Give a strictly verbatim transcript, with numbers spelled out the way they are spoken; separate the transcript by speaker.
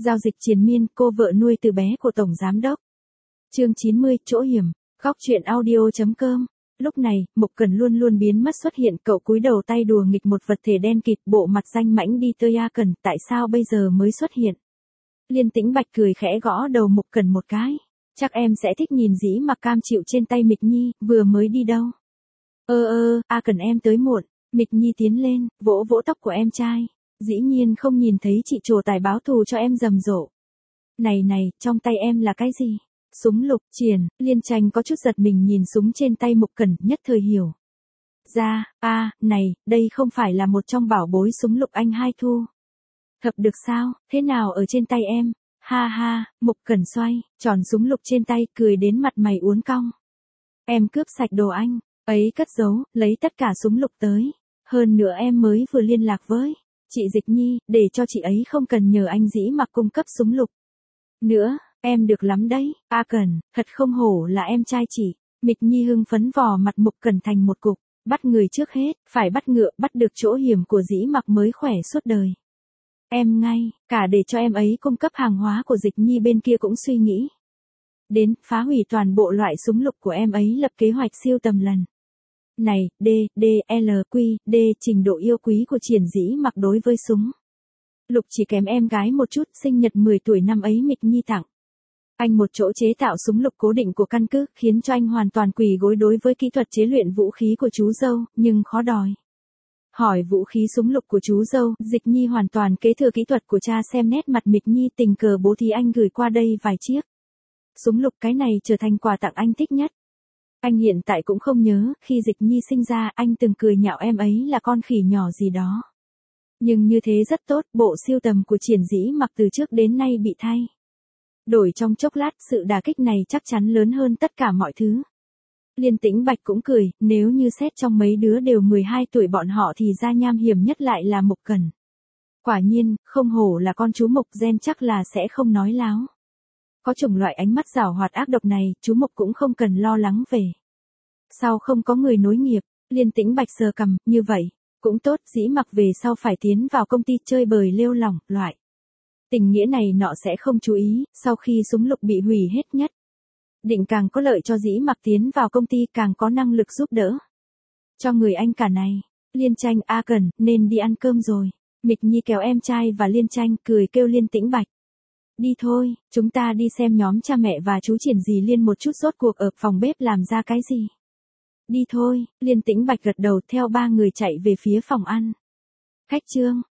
Speaker 1: Giao dịch triền miên, cô vợ nuôi từ bé của Tổng Giám Đốc. Chương chín mươi, chỗ hiểm. Góc truyện audio chấm com. Lúc này, Mục Cẩn luôn luôn biến mất xuất hiện, cậu cúi đầu tay đùa nghịch một vật thể đen kịt, bộ mặt danh mãnh đi tới A Cẩn, tại sao bây giờ mới xuất hiện? Liên Tĩnh Bạch cười khẽ gõ đầu Mục Cẩn một cái. Chắc em sẽ thích nhìn dĩ mặc cam chịu trên tay Mịch Nhi, vừa mới đi đâu? Ơ ơ, A Cẩn em tới muộn. Mịch Nhi tiến lên, vỗ vỗ tóc của em trai. Dĩ nhiên không nhìn thấy chị trổ tài báo thù cho em rầm rộ. Này này, trong tay em là cái gì? Súng lục. Triển, Liên Tranh có chút giật mình nhìn súng trên tay Mục Cẩn, nhất thời hiểu ra, a, à, này, đây không phải là một trong bảo bối súng lục anh hai thu. Thập được sao, thế nào ở trên tay em? Ha ha, Mục Cẩn xoay, tròn súng lục trên tay, cười đến mặt mày uốn cong. Em cướp sạch đồ anh, ấy cất giấu, lấy tất cả súng lục tới. Hơn nữa em mới vừa liên lạc với chị Dịch Nhi, để cho chị ấy không cần nhờ anh Dĩ Mặc cung cấp súng lục. Nữa, em được lắm đấy, A Cẩn, thật không hổ là em trai chị. Mịch Nhi hưng phấn vò mặt Mục Cẩn thành một cục, bắt người trước hết, phải bắt ngựa, bắt được chỗ hiểm của Dĩ Mặc mới khỏe suốt đời. Em ngay, cả để cho em ấy cung cấp hàng hóa của Dịch Nhi bên kia cũng suy nghĩ đến, phá hủy toàn bộ loại súng lục của em ấy, lập kế hoạch siêu tầm lần này. D, D, L, Q, D, trình độ yêu quý của Triển Dĩ Mặc đối với súng lục chỉ kém em gái một chút, sinh nhật mười tuổi năm ấy Mịch Nhi tặng anh một chỗ chế tạo súng lục cố định của căn cứ, khiến cho anh hoàn toàn quỳ gối đối với kỹ thuật chế luyện vũ khí của chú dâu, nhưng khó đòi hỏi vũ khí súng lục của chú dâu. Dịch Nhi hoàn toàn kế thừa kỹ thuật của cha, xem nét mặt Mịch Nhi tình cờ bố thí anh gửi qua đây vài chiếc súng lục, cái này trở thành quà tặng anh thích nhất. Anh hiện tại cũng không nhớ, khi Dịch Nhi sinh ra, anh từng cười nhạo em ấy là con khỉ nhỏ gì đó. Nhưng như thế rất tốt, bộ siêu tầm của Triển Dĩ Mặc từ trước đến nay bị thay đổi trong chốc lát, sự đả kích này chắc chắn lớn hơn tất cả mọi thứ. Liên Tĩnh Bạch cũng cười, nếu như xét trong mấy đứa đều mười hai tuổi bọn họ thì ra nham hiểm nhất lại là Mục Cẩn. Quả nhiên, không hổ là con chú Mục, gen chắc là sẽ không nói láo. Có chủng loại ánh mắt giảo hoạt ác độc này, chú Mục cũng không cần lo lắng về sau không có người nối nghiệp. Liên Tĩnh Bạch sờ cằm, như vậy cũng tốt, Dĩ Mặc về sau phải tiến vào công ty chơi bời lêu lỏng, loại tình nghĩa này nọ sẽ không chú ý, sau khi súng lục bị hủy hết nhất định càng có lợi cho Dĩ Mặc tiến vào công ty, càng có năng lực giúp đỡ cho người anh cả này. Liên Tranh, A Cẩn, nên đi ăn cơm rồi. Mịch Nhi kéo em trai và Liên Tranh, cười kêu Liên Tĩnh Bạch. Đi thôi, chúng ta đi xem nhóm cha mẹ và chú Triển Dì Liên một chút, rốt cuộc ở phòng bếp làm ra cái gì. Đi thôi, Liên Tĩnh Bạch gật đầu, theo ba người chạy về phía phòng ăn. Khách trương.